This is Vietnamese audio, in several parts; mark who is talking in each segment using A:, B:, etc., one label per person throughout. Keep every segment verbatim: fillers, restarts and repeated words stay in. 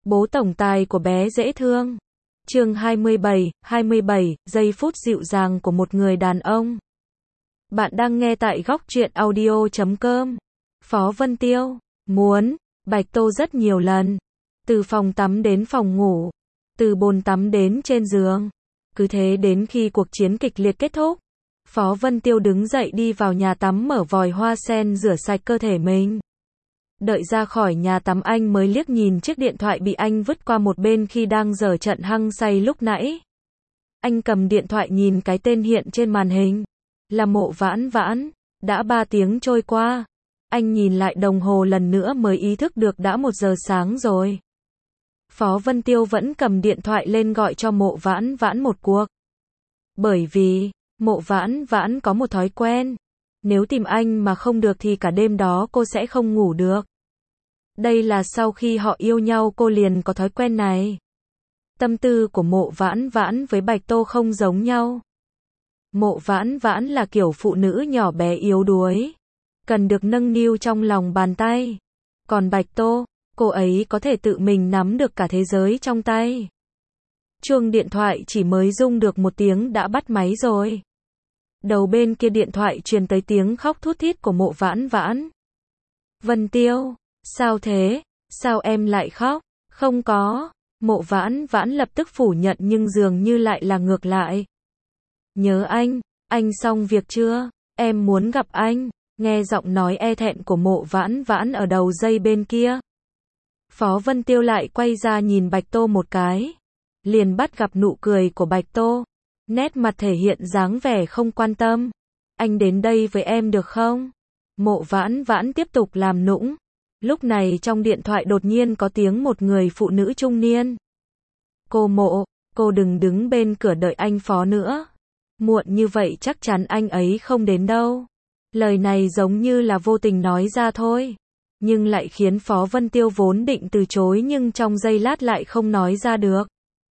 A: Bố tổng tài của bé dễ thương. Chương hai mươi bảy, hai mươi bảy, giây phút dịu dàng của một người đàn ông. Bạn đang nghe tại góc truyện audio chấm com. Phó Vân Tiêu, muốn, Bạch Tô rất nhiều lần. Từ phòng tắm đến phòng ngủ, từ bồn tắm đến trên giường. Cứ thế đến khi cuộc chiến kịch liệt kết thúc, Phó Vân Tiêu đứng dậy đi vào nhà tắm mở vòi hoa sen rửa sạch cơ thể mình. Đợi ra khỏi nhà tắm anh mới liếc nhìn chiếc điện thoại bị anh vứt qua một bên khi đang giở trận hăng say lúc nãy. Anh cầm điện thoại nhìn cái tên hiện trên màn hình. Là Mộ Vãn Vãn. Đã ba tiếng trôi qua. Anh nhìn lại đồng hồ lần nữa mới ý thức được đã một giờ sáng rồi. Phó Vân Tiêu vẫn cầm điện thoại lên gọi cho Mộ Vãn Vãn một cuộc. Bởi vì, Mộ Vãn Vãn có một thói quen. Nếu tìm anh mà không được thì cả đêm đó cô sẽ không ngủ được. Đây là sau khi họ yêu nhau cô liền có thói quen này. Tâm tư của Mộ Vãn Vãn với Bạch Tô không giống nhau. Mộ Vãn Vãn là kiểu phụ nữ nhỏ bé yếu đuối, cần được nâng niu trong lòng bàn tay. Còn Bạch Tô, cô ấy có thể tự mình nắm được cả thế giới trong tay. Chuông điện thoại chỉ mới rung được một tiếng đã bắt máy rồi. Đầu bên kia điện thoại truyền tới tiếng khóc thút thít của Mộ Vãn Vãn. Vân Tiêu, sao thế? Sao em lại khóc? Không có. Mộ Vãn Vãn lập tức phủ nhận nhưng dường như lại là ngược lại. Nhớ anh, anh xong việc chưa? Em muốn gặp anh. Nghe giọng nói e thẹn của Mộ Vãn Vãn ở đầu dây bên kia. Phó Vân Tiêu lại quay ra nhìn Bạch Tô một cái. Liền bắt gặp nụ cười của Bạch Tô. Nét mặt thể hiện dáng vẻ không quan tâm. Anh đến đây với em được không? Mộ Vãn Vãn tiếp tục làm nũng. Lúc này trong điện thoại đột nhiên có tiếng một người phụ nữ trung niên. Cô Mộ, cô đừng đứng bên cửa đợi anh Phó nữa. Muộn như vậy chắc chắn anh ấy không đến đâu. Lời này giống như là vô tình nói ra thôi. Nhưng lại khiến Phó Vân Tiêu vốn định từ chối nhưng trong giây lát lại không nói ra được.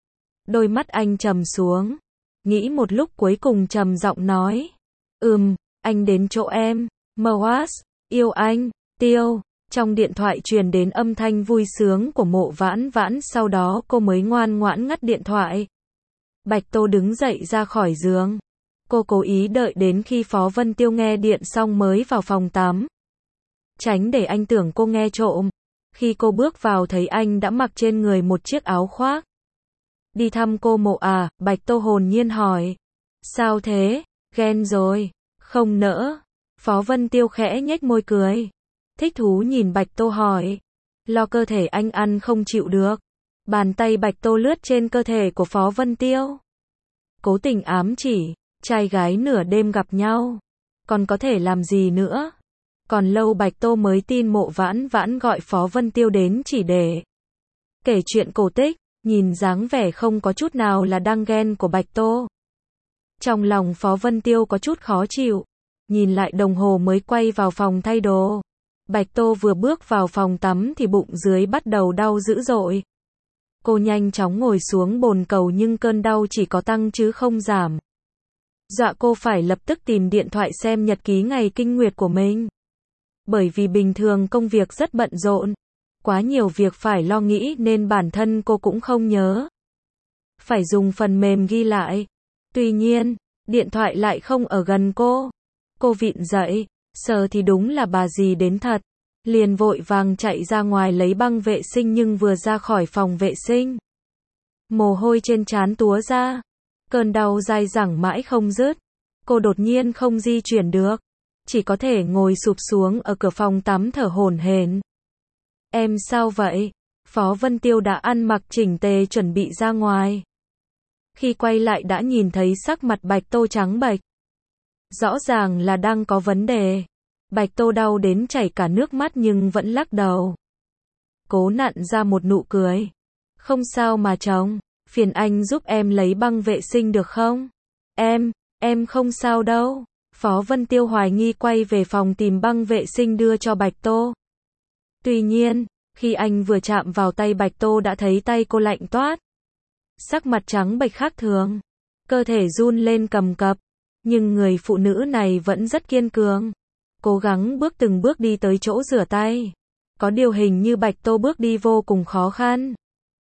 A: Đôi mắt anh trầm xuống. Nghĩ một lúc cuối cùng trầm giọng nói. Ừm, anh đến chỗ em. Moas, yêu anh, Tiêu. Trong điện thoại truyền đến âm thanh vui sướng của Mộ Vãn Vãn, sau đó cô mới ngoan ngoãn ngắt điện thoại. Bạch Tô đứng dậy ra khỏi giường. Cô cố ý đợi đến khi Phó Vân Tiêu nghe điện xong mới vào phòng tắm. Tránh để anh tưởng cô nghe trộm. Khi cô bước vào thấy anh đã mặc trên người một chiếc áo khoác. Đi thăm cô Mộ à? Bạch Tô hồn nhiên hỏi. Sao thế? Ghen rồi? Không nỡ. Phó Vân Tiêu khẽ nhếch môi cười. Thích thú nhìn Bạch Tô hỏi. Lo cơ thể anh ăn không chịu được. Bàn tay Bạch Tô lướt trên cơ thể của Phó Vân Tiêu. Cố tình ám chỉ. Trai gái nửa đêm gặp nhau. Còn có thể làm gì nữa? Còn lâu Bạch Tô mới tin Mộ Vãn Vãn gọi Phó Vân Tiêu đến chỉ để kể chuyện cổ tích. Nhìn dáng vẻ không có chút nào là đang ghen của Bạch Tô. Trong lòng Phó Vân Tiêu có chút khó chịu. Nhìn lại đồng hồ mới quay vào phòng thay đồ. Bạch Tô vừa bước vào phòng tắm thì bụng dưới bắt đầu đau dữ dội. Cô nhanh chóng ngồi xuống bồn cầu nhưng cơn đau chỉ có tăng chứ không giảm. Dọa cô phải lập tức tìm điện thoại xem nhật ký ngày kinh nguyệt của mình. Bởi vì bình thường công việc rất bận rộn. Quá nhiều việc phải lo nghĩ nên bản thân cô cũng không nhớ. Phải dùng phần mềm ghi lại. Tuy nhiên, điện thoại lại không ở gần cô. Cô vịn dậy, sờ thì đúng là bà dì đến thật. Liền vội vàng chạy ra ngoài lấy băng vệ sinh nhưng vừa ra khỏi phòng vệ sinh. Mồ hôi trên trán túa ra. Cơn đau dai dẳng mãi không dứt. Cô đột nhiên không di chuyển được. Chỉ có thể ngồi sụp xuống ở cửa phòng tắm thở hổn hển. Em sao vậy? Phó Vân Tiêu đã ăn mặc chỉnh tề chuẩn bị ra ngoài. Khi quay lại đã nhìn thấy sắc mặt Bạch Tô trắng bệch. Rõ ràng là đang có vấn đề. Bạch Tô đau đến chảy cả nước mắt nhưng vẫn lắc đầu. Cố nặn ra một nụ cười. Không sao mà chồng, phiền anh giúp em lấy băng vệ sinh được không? Em, em không sao đâu. Phó Vân Tiêu hoài nghi quay về phòng tìm băng vệ sinh đưa cho Bạch Tô. Tuy nhiên, khi anh vừa chạm vào tay Bạch Tô đã thấy tay cô lạnh toát. Sắc mặt trắng bệch khác thường. Cơ thể run lên cầm cập. Nhưng người phụ nữ này vẫn rất kiên cường. Cố gắng bước từng bước đi tới chỗ rửa tay. Có điều hình như Bạch Tô bước đi vô cùng khó khăn.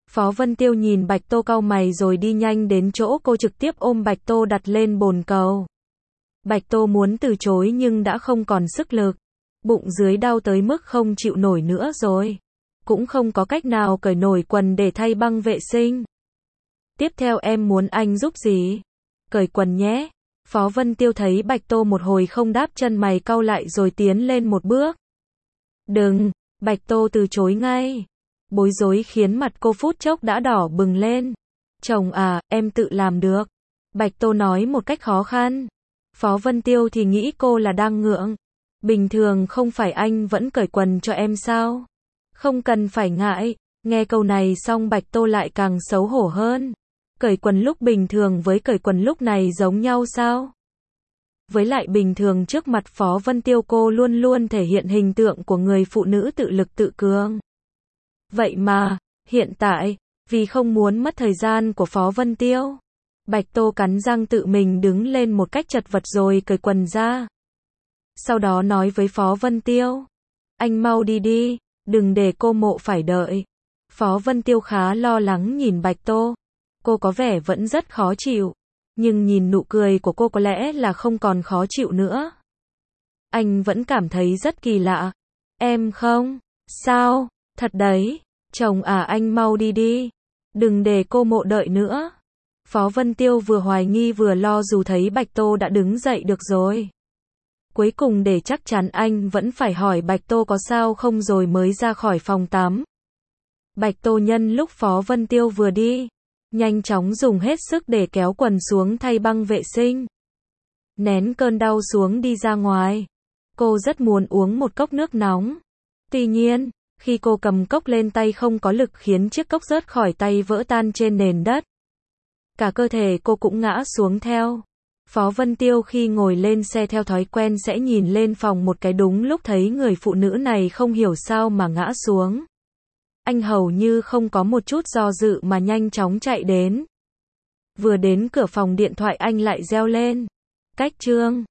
A: Phó Vân Tiêu nhìn Bạch Tô cau mày rồi đi nhanh đến chỗ cô, trực tiếp ôm Bạch Tô đặt lên bồn cầu. Bạch Tô muốn từ chối nhưng đã không còn sức lực. Bụng dưới đau tới mức không chịu nổi nữa rồi. Cũng không có cách nào cởi nổi quần để thay băng vệ sinh. Tiếp theo em muốn anh giúp gì? Cởi quần nhé. Phó Vân Tiêu thấy Bạch Tô một hồi không đáp, chân mày cau lại rồi tiến lên một bước. Đừng, Bạch Tô từ chối ngay. Bối rối khiến mặt cô phút chốc đã đỏ bừng lên. Chồng à, em tự làm được. Bạch Tô nói một cách khó khăn. Phó Vân Tiêu thì nghĩ cô là đang ngượng. Bình thường không phải anh vẫn cởi quần cho em sao? Không cần phải ngại. Nghe câu này xong Bạch Tô lại càng xấu hổ hơn. Cởi quần lúc bình thường với cởi quần lúc này giống nhau sao? Với lại bình thường trước mặt Phó Vân Tiêu cô luôn luôn thể hiện hình tượng của người phụ nữ tự lực tự cường. Vậy mà, hiện tại, vì không muốn mất thời gian của Phó Vân Tiêu, Bạch Tô cắn răng tự mình đứng lên một cách chật vật rồi cởi quần ra. Sau đó nói với Phó Vân Tiêu, anh mau đi đi, đừng để cô Mộ phải đợi. Phó Vân Tiêu khá lo lắng nhìn Bạch Tô. Cô có vẻ vẫn rất khó chịu, nhưng nhìn nụ cười của cô có lẽ là không còn khó chịu nữa. Anh vẫn cảm thấy rất kỳ lạ. Em không? Sao? Thật đấy. Chồng à, anh mau đi đi. Đừng để cô Mộ đợi nữa. Phó Vân Tiêu vừa hoài nghi vừa lo dù thấy Bạch Tô đã đứng dậy được rồi. Cuối cùng để chắc chắn anh vẫn phải hỏi Bạch Tô có sao không rồi mới ra khỏi phòng tắm. Bạch Tô nhân lúc Phó Vân Tiêu vừa đi, nhanh chóng dùng hết sức để kéo quần xuống thay băng vệ sinh. Nén cơn đau xuống đi ra ngoài. Cô rất muốn uống một cốc nước nóng. Tuy nhiên, khi cô cầm cốc lên tay không có lực khiến chiếc cốc rớt khỏi tay vỡ tan trên nền đất. Cả cơ thể cô cũng ngã xuống theo. Phó Vân Tiêu khi ngồi lên xe theo thói quen sẽ nhìn lên phòng một cái, đúng lúc thấy người phụ nữ này không hiểu sao mà ngã xuống. Anh hầu như không có một chút do dự mà nhanh chóng chạy đến. Vừa đến cửa phòng điện thoại anh lại reo lên. Cách Trương.